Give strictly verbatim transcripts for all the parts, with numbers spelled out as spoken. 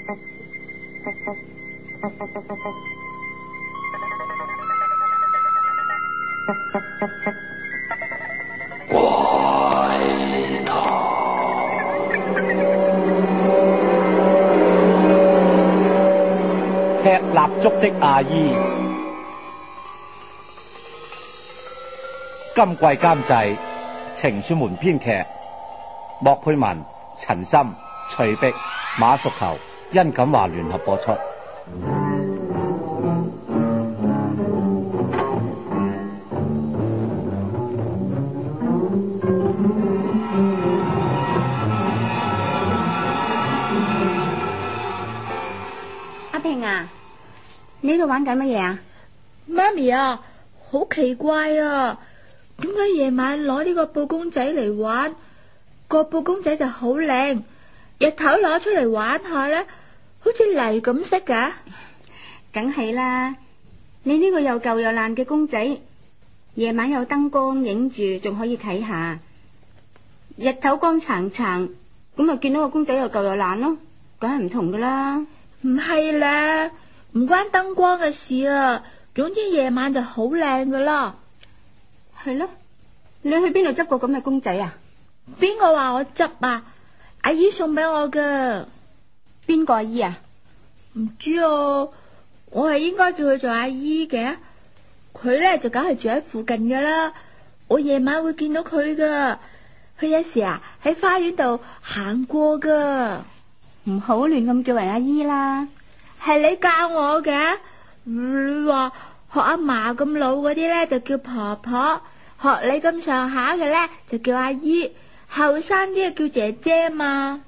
怪談吃蠟燭的阿姨，今季監製情書門編劇，莫佩文、陳森、翠碧、馬淑球、殷錦華聯合播出。 阿平啊，你喺度玩緊乜嘢啊？ 媽咪啊，好奇怪啊！點解夜晚攞呢個布公仔嚟玩？個布公仔就好靚，日頭攞出嚟玩下咧，好似泥咁色噶。 梗係啦，你呢個又舊又爛嘅公仔，夜晚有燈光影住，仲可以睇下。日頭光橙橙，咁咪見到個公仔又舊又爛咯，梗係唔同噶啦。 唔係咧，唔關燈光嘅事啊。總之夜晚就好靚噶啦。 係咯，你去邊度執個咁嘅公仔啊？ 邊個話我執啊？阿姨送俾我噶。 邊個阿姨啊？ 唔知啊，我係應該叫佢做阿姨嘅。佢咧就梗係住喺附近噶啦，我夜晚會見到佢噶。佢有時啊喺花園度行過噶。 唔好亂咁叫人阿姨啦。 係你教我嘅。你話學阿嫲咁老嗰啲咧就叫婆婆，學你咁上下嘅咧就叫阿姨，後生啲叫姐姐嘛。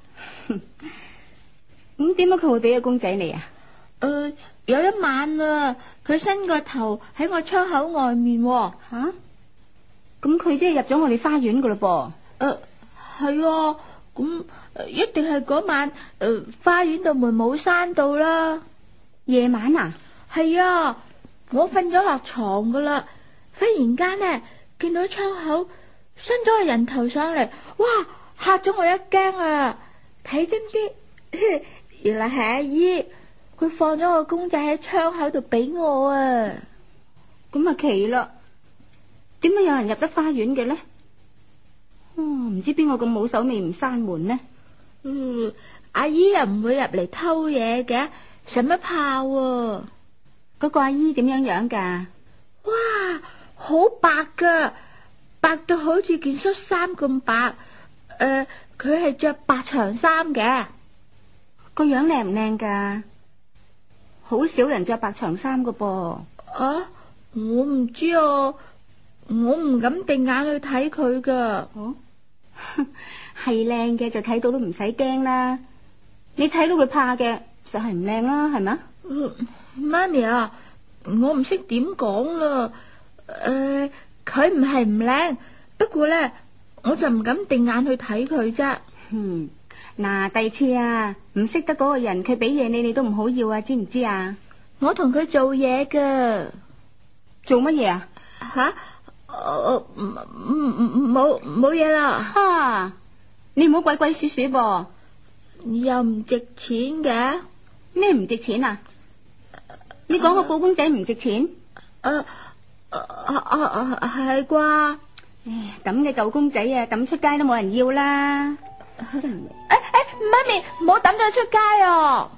咁點解佢會俾個公仔你啊？ 誒、呃，有一晚啊，佢伸個頭喺我窗口外面。 吓？咁佢即係入咗我哋花園噶嘞噃？ 誒，係啊，咁、呃、一定係嗰晚誒、呃、花園度門冇閂到啦。 夜晚啊？ 係啊，我瞓咗落床噶啦，忽然間呢，見到窗口伸咗個人頭上嚟，哇，嚇咗我一驚啊！睇真啲，原來係阿姨，佢放咗個公仔喺窗口度俾我啊！ 咁啊奇啦，點解有人入得花園嘅呢？哦，唔知邊個咁冇手尾唔閂門呢？ 嗯，阿姨又唔會入嚟偷嘢嘅，使乜怕啊？ 嗰個阿姨點樣樣噶？ 哇，好白噶，白到好似件恤衫咁白。誒、呃，佢係着白長衫嘅。 個樣靚唔靚噶？好少人着白長衫噶噃。 啊，我唔知啊，我唔敢定眼去睇佢噶。 哦，係靚嘅就睇到都唔使驚啦。你睇到佢怕嘅就係唔靚啦，係咪？ 嗯，媽咪啊，我唔識點講啦。誒、呃，佢唔係唔靚，不過咧，我就唔敢定眼去睇佢啫。 嗯，嗱，第二次啊，唔識得嗰個人，佢俾嘢你，你都唔好要啊，知唔知啊？ 我同佢做嘢噶。 做乜嘢啊？ 吓？我唔唔唔冇冇嘢啦。 哈！你唔好鬼鬼祟祟噃。 又唔值錢嘅？ 咩唔值錢啊？你講個布公仔唔值錢？ 誒誒誒係啩？ 唉，咁嘅舊公仔啊，抌出街都冇人要啦。真係。誒誒， 媽咪，唔好抌咗出街哦。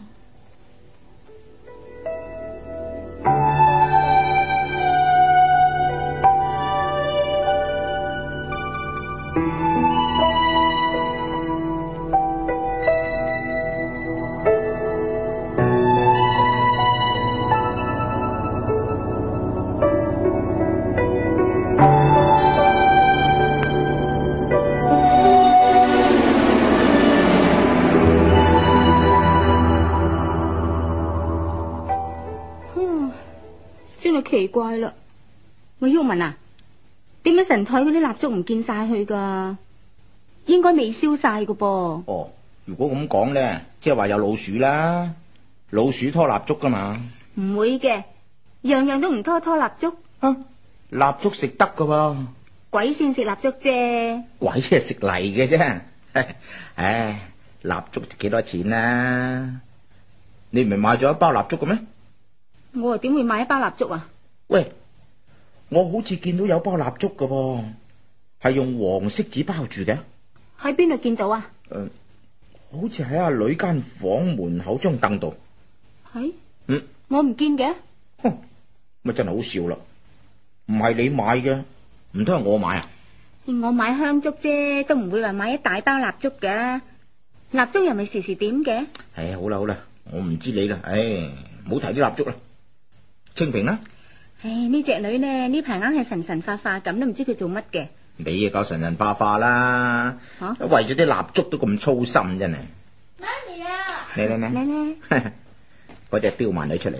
奇怪啦，喂，毓民啊，點解神台嗰啲蠟燭唔見晒去噶？應該未燒晒噶噃。 哦，如果咁講咧，即係話有老鼠啦，老鼠拖蠟燭噶嘛？ 唔會嘅，樣樣都唔拖拖蠟燭。 啊，蠟燭食得噶喎。 鬼先食蠟燭啫。 鬼係食泥嘅啫。唉，蠟燭幾多錢啊？ 你唔係買咗一包蠟燭嘅咩？ 我又點會買一包蠟燭啊？ 喂，我好似見到有包蠟燭㗎噃，係用黃色紙包住嘅。 喺邊度見到啊？ 誒、呃，好似喺阿女間房門口張凳度。 係？ 嗯， 我唔見嘅。 哼，咪真係好笑啦！唔係你買嘅，唔通係我買啊？ 我買香燭啫，都唔會話買一大包蠟燭嘅。蠟燭又咪時時點嘅。 唉，好啦好啦，我唔知你啦。唉，唔好提啲蠟燭啦。清平啦。 唉，呢隻女呢，呢排硬係神神化化咁，都唔知佢做乜嘅。 你啊搞神神化化啦， 吓、啊、 為咗啲蠟燭都咁粗心，真係。 媽咪啊！ 你咧咧， 你咧， 嗰隻刁蠻女出嚟。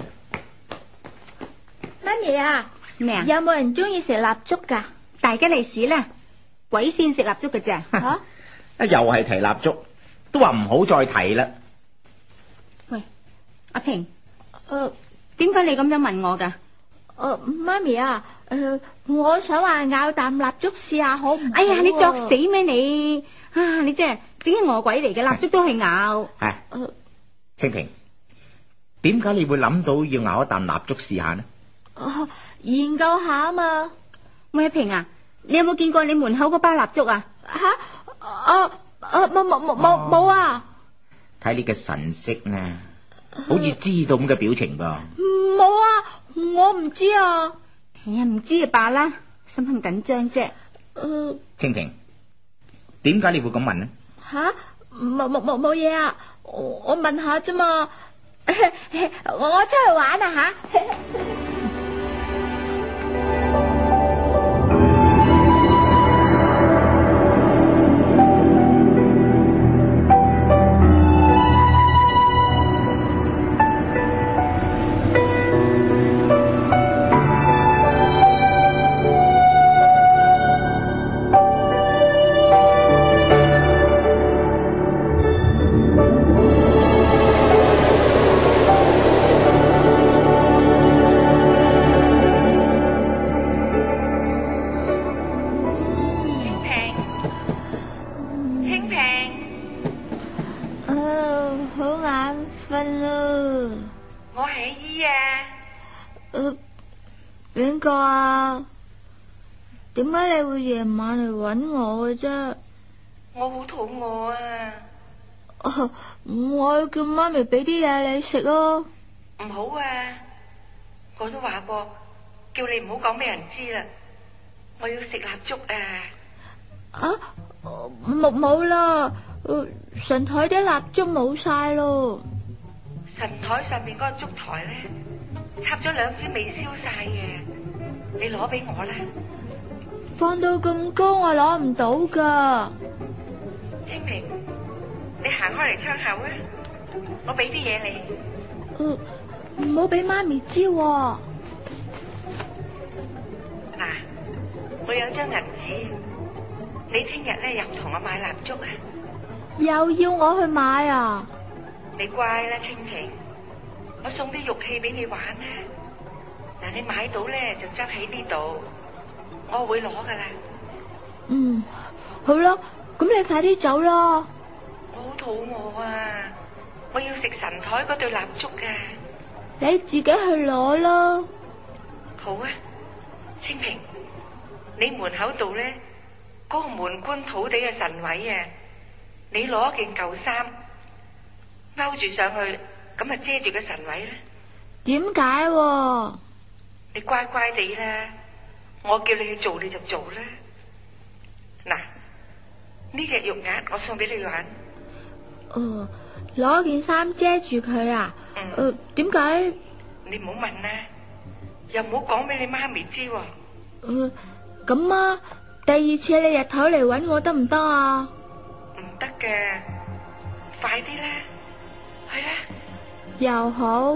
媽咪啊， 咩啊？ 有冇人中意食蠟燭噶？ 大吉利是啦，鬼先食蠟燭嘅咋？ 吓、 啊，又係提蠟燭，都話唔好再提啦。 喂，阿平， 誒， 點解你咁樣問我噶？ 誒，媽咪啊，誒，我想話咬啖蠟燭試下好唔好？ 哎呀，你作死咩你？啊，你真係整啲餓鬼嚟嘅，蠟燭都去咬。 係，清平，點解你會諗到要咬一啖蠟燭試下呢？ 啊，研究下啊嘛。 喂，阿平啊，你有冇見過你門口嗰包蠟燭啊？ 吓，啊啊，冇冇冇冇冇啊！ 睇你嘅神色呢，好似知道咁嘅表情噃。 冇啊，我唔知啊。 哎呀，唔知就罷啦，心咁緊張啫。 誒， 清平，點解你會咁問呢？ 吓，冇冇冇冇嘢啊！我我問下啫嘛。我出去玩啊吓！邊個啊？點解你會夜晚嚟搵我嘅啫？ 我好肚餓啊！ 啊，我要叫媽咪俾啲嘢你食咯。 唔好啊！我都話過，叫你唔好講俾人知啦。我要食蠟燭啊！ 啊，冇冇啦，神台啲蠟燭冇晒咯。 神台上面嗰個燭台咧，插咗兩支未燒晒嘅，你攞俾我啦。 放到咁高，我攞唔到噶。 清平，你行開嚟窗口啊，我俾啲嘢你。 嗯，唔好俾媽咪知喎。 嗱，我有張銀紙，你聽日咧又同我買蠟燭啊？ 又要我去買啊？ 你乖啦，清平，我送啲玉器俾你玩啦。嗱，你買到咧就執喺呢度，我會攞噶啦。 嗯，好啦，咁你快啲走啦。 我好肚餓啊，我要食神台嗰對蠟燭噶。 你自己去攞啦。 好啊，清平，你門口度咧嗰個門官土地嘅神位啊，你攞件舊衫勾住上去，咁啊遮住個神位啦。 點解？ 你乖乖地啦，我叫你去做你就做啦。嗱，呢隻玉鈪我送俾你玩。 哦，攞件衫遮住佢啊？ 嗯。 誒，點解？ 你唔好問啦，又唔好講俾你媽咪知喎。 誒，咁啊，第二次你日頭嚟搵我得唔得啊？ 唔得嘅，快啲啦，去啦。 又好。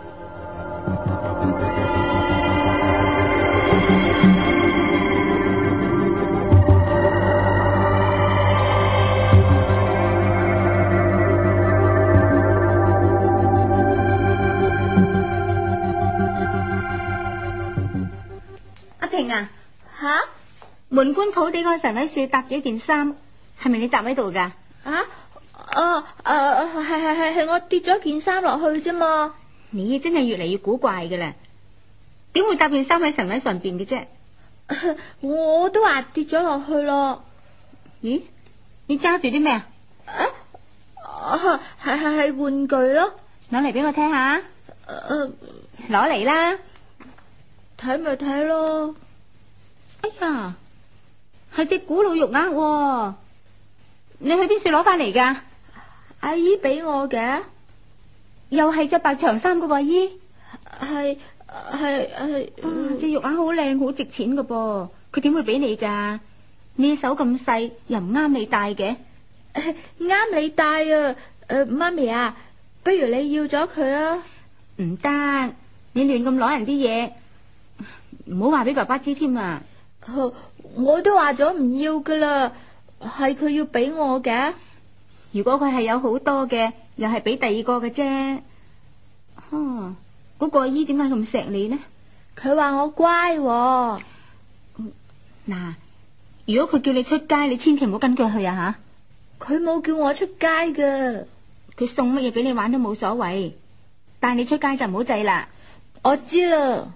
平啊， 吓？ 門官土地嗰個神位樹搭住一件衫，係咪你搭喺度噶？ 啊？ 啊啊，係係係係我跌咗件衫落去啫嘛。 你真係越嚟越古怪噶啦，點會搭件衫喺神位上邊嘅啫？ 我都話跌咗落去咯。 咦？你揸住啲咩啊？ 啊，係係係玩具咯。 攞嚟俾我睇下。 誒， 攞嚟啦。 睇咪睇咯。 哎呀，係隻古老玉鴨喎。你去邊處攞翻嚟噶？ 阿姨俾我嘅。 又係着白長衫嗰個阿姨？ 係係係。 隻玉鴨好靚，好值錢噶噃。佢點會俾你噶？你手咁細，又唔啱你戴嘅。 啱你戴啊！誒，媽咪啊，不如你要咗佢啊？ 唔得，你亂咁攞人啲嘢，唔好話俾爸爸知添啊！ 我都話咗唔要噶啦，係佢要俾我嘅。 如果佢係有好多嘅，又係俾第二個嘅啫。哦，嗰個阿姨點解咁錫你呢？ 佢話我乖喎。 嗱，如果佢叫你出街，你千祈唔好跟佢去啊吓！ 佢冇叫我出街噶， 佢送乜嘢俾你玩都冇所謂，但係你出街就唔好制啦。 我知啦。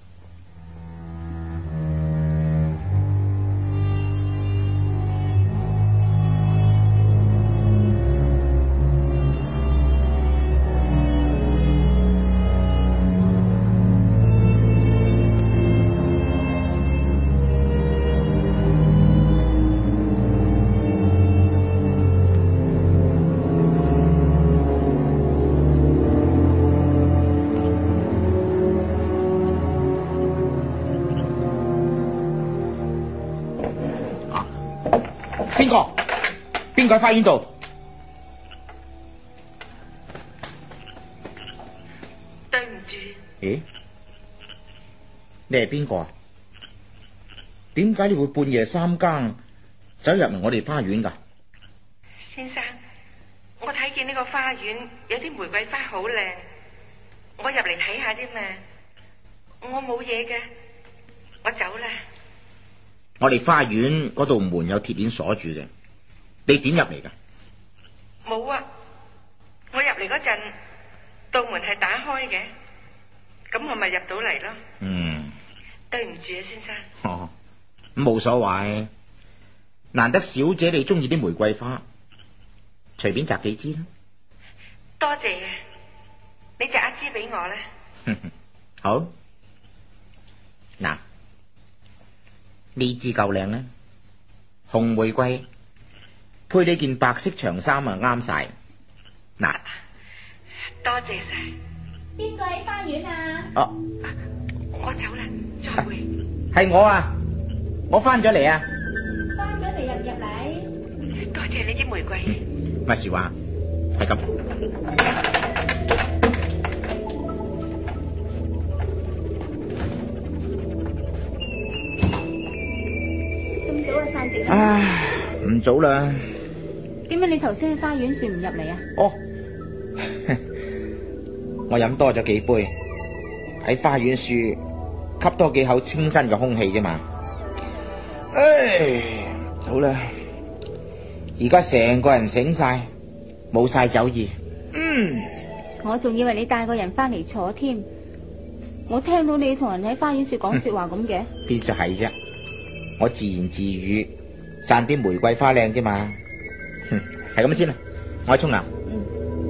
邊個？邊個喺花園度？ 對唔住。 咦？你係邊個啊？點解你會半夜三更走入嚟我哋花園噶？ 先生，我睇見呢個花園有啲玫瑰花好靚，我入嚟睇下啫嘛。我冇嘢嘅，我走啦。 我哋花園嗰度門有鐵鏈鎖住嘅，你點入嚟噶？ 冇啊，我入嚟嗰陣，道門係打開嘅，咁我咪入到嚟咯。嗯，對唔住啊，先生。 哦，冇所謂，難得小姐你中意啲玫瑰花，隨便摘幾支啦。 多謝啊，你摘一支俾我啦。 好，嗱。呢支夠靚啦，紅玫瑰配你件白色長衫啊，啱晒。嗱， 多謝晒。 邊個喺花園啊？ 哦， 我走啦，再會。 係我啊，我翻咗嚟啊。 翻咗嚟入入嚟。 多謝你支玫瑰。 乜事話？係咁。唉，唔早啦。 點解你頭先喺花園樹唔入嚟啊？ 哦，我飲多咗幾杯，喺花園樹吸多幾口清新嘅空氣啫嘛。唉，好啦，而家成個人醒晒，冇晒酒意。嗯， 我仲以為你帶個人翻嚟坐添，我聽到你同人喺花園樹講說話咁嘅。 邊就係啫？我自言自語，讚啲玫瑰花靚啫嘛。哼，係咁先啦，我去沖涼。嗯。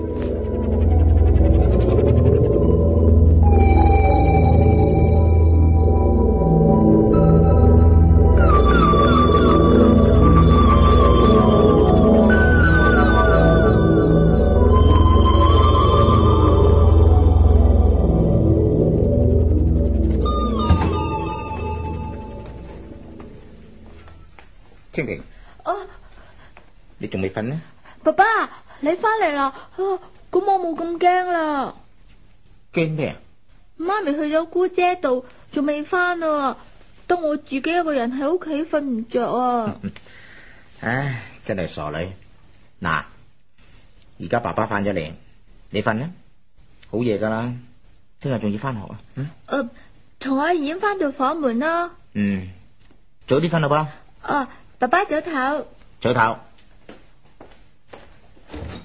清平， 啊， 你仲未瞓呢？ 爸爸，你翻嚟啦，咁我冇咁驚啦。 驚咩啊？ 媽咪去咗姑姐度，仲未翻啊，得我自己一個人喺屋企瞓唔着啊。 唉，真係傻女。嗱，而家爸爸翻咗嚟，你瞓啦，好夜噶啦，聽日仲要翻學啊。嗯。 誒，同阿燕翻到房門啦。 嗯，早啲瞓啦噃。 啊。爸爸早唞， 早唞。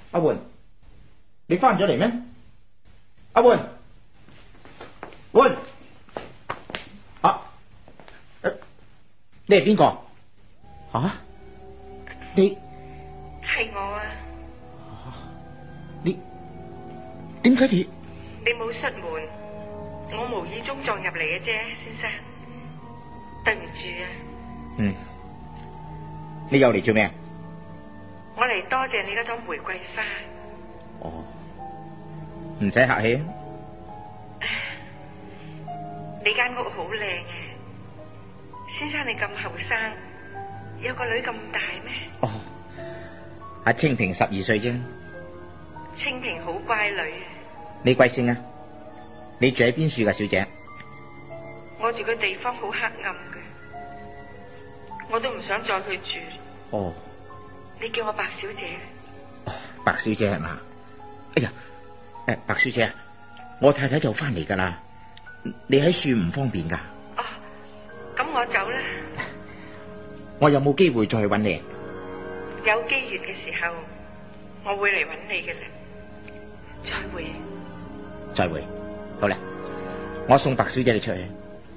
阿媛，你翻咗嚟咩？阿媛，媛，啊，誒，你係邊個？啊？你係我啊！ 你點解你？ 你冇出門，我無意中撞入嚟嘅啫，先生，對唔住啊！ 嗯，你又嚟做咩？ 我嚟多謝你嗰朵玫瑰花。 哦，唔使客氣啊！ 你間屋好靚啊，先生你咁後生，有個女咁大咩？ 哦，阿清平十二歲啫。 清平好乖女啊！ 你貴姓啊？你住喺邊處噶，小姐？ 我住嘅地方好黑暗嘅，我都唔想再去住。 哦， 你叫我白小姐。 哦，白小姐係嘛？哎呀，誒，白小姐，我太太就翻嚟噶啦，你喺處唔方便噶。 哦，咁我走啦。 我有冇機會再去揾你？ 有機緣嘅時候，我會嚟揾你嘅啦。再會。 再會。好啦，我送白小姐你出去。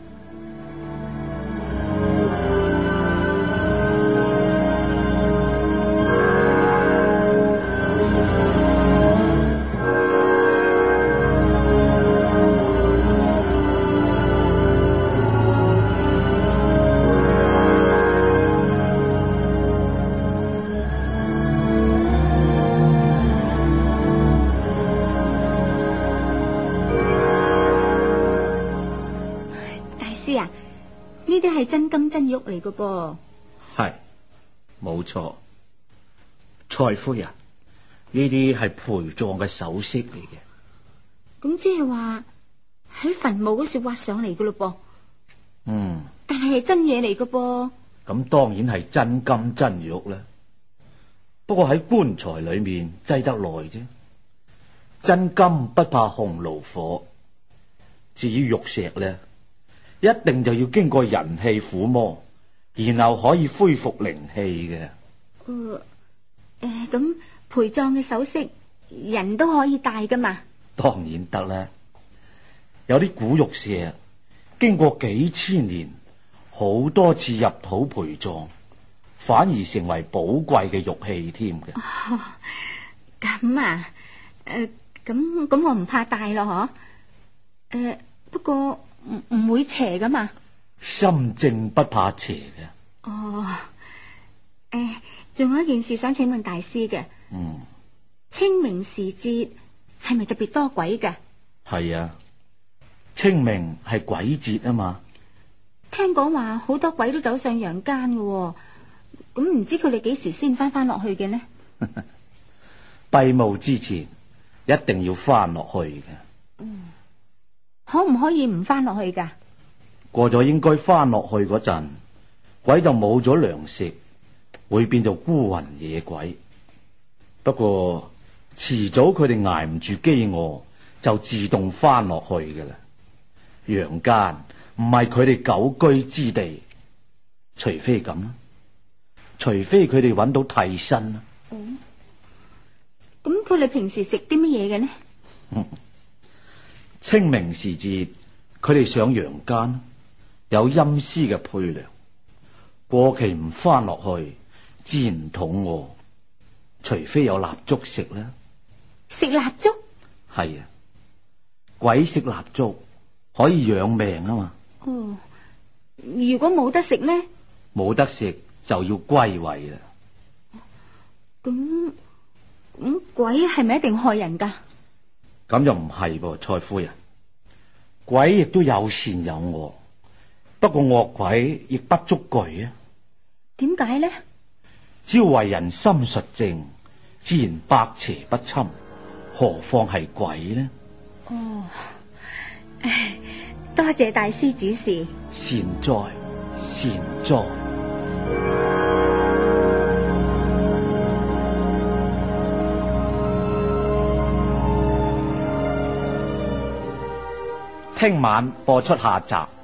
呢啲係真金真玉嚟嘅噃。 係，冇錯。蔡夫人，呢啲係陪葬嘅首飾嚟嘅。 咁即係話喺墳墓嗰時挖上嚟嘅咯噃。 嗯。 但係係真嘢嚟嘅噃。 咁當然係真金真玉啦。不過喺棺材裏面擠得耐啫。真金不怕紅爐火。至於玉石咧，一定就要經過人氣撫摸，然後可以恢復靈氣嘅。 誒、呃，咁陪葬嘅首飾，人都可以戴噶嘛？ 當然得啦。有啲古玉石，經過幾千年，好多次入土陪葬，反而成為寶貴嘅玉器添嘅。 哦，咁啊，誒、呃，咁咁我唔怕戴咯，嗬？誒、呃，不過唔唔會邪噶嘛？ 心正不怕邪嘅。 哦，誒、呃，仲有一件事想請問大師嘅。 嗯。 清明時節係咪特別多鬼㗎？ 係啊，清明係鬼節啊嘛。 聽講話好多鬼都走上陽間嘅，咁唔知佢哋幾時先翻翻落去嘅呢？ 閉墓之前一定要翻落去嘅。 嗯，可唔可以唔翻落去噶？ 過咗應該翻落去嗰陣，鬼就冇咗糧食，會變做孤魂野鬼。不過遲早佢哋挨唔住飢餓，就自動翻落去嘅啦。陽間唔係佢哋久居之地，除非咁啦，除非佢哋揾到替身啦。 哦，咁佢哋平時食啲乜嘢嘅呢？ 嗯，清明時節，佢哋上陽間，有陰司嘅配糧，過期唔翻落去，自然唔肚餓。除非有蠟燭食啦。 食蠟燭？ 係啊，鬼食蠟燭可以養命啊嘛。 哦，如果冇得食呢？ 冇得食就要歸位啦。 咁咁鬼係咪一定害人噶？ 咁又唔係噃，蔡夫人。鬼亦都有善有惡，不過惡鬼亦不足懼啊。 點解呢？ 只要為人心術正，自然百邪不侵，何況係鬼呢？ 哦，唉，多謝大師指示。 善哉善哉。聽晚播出下集。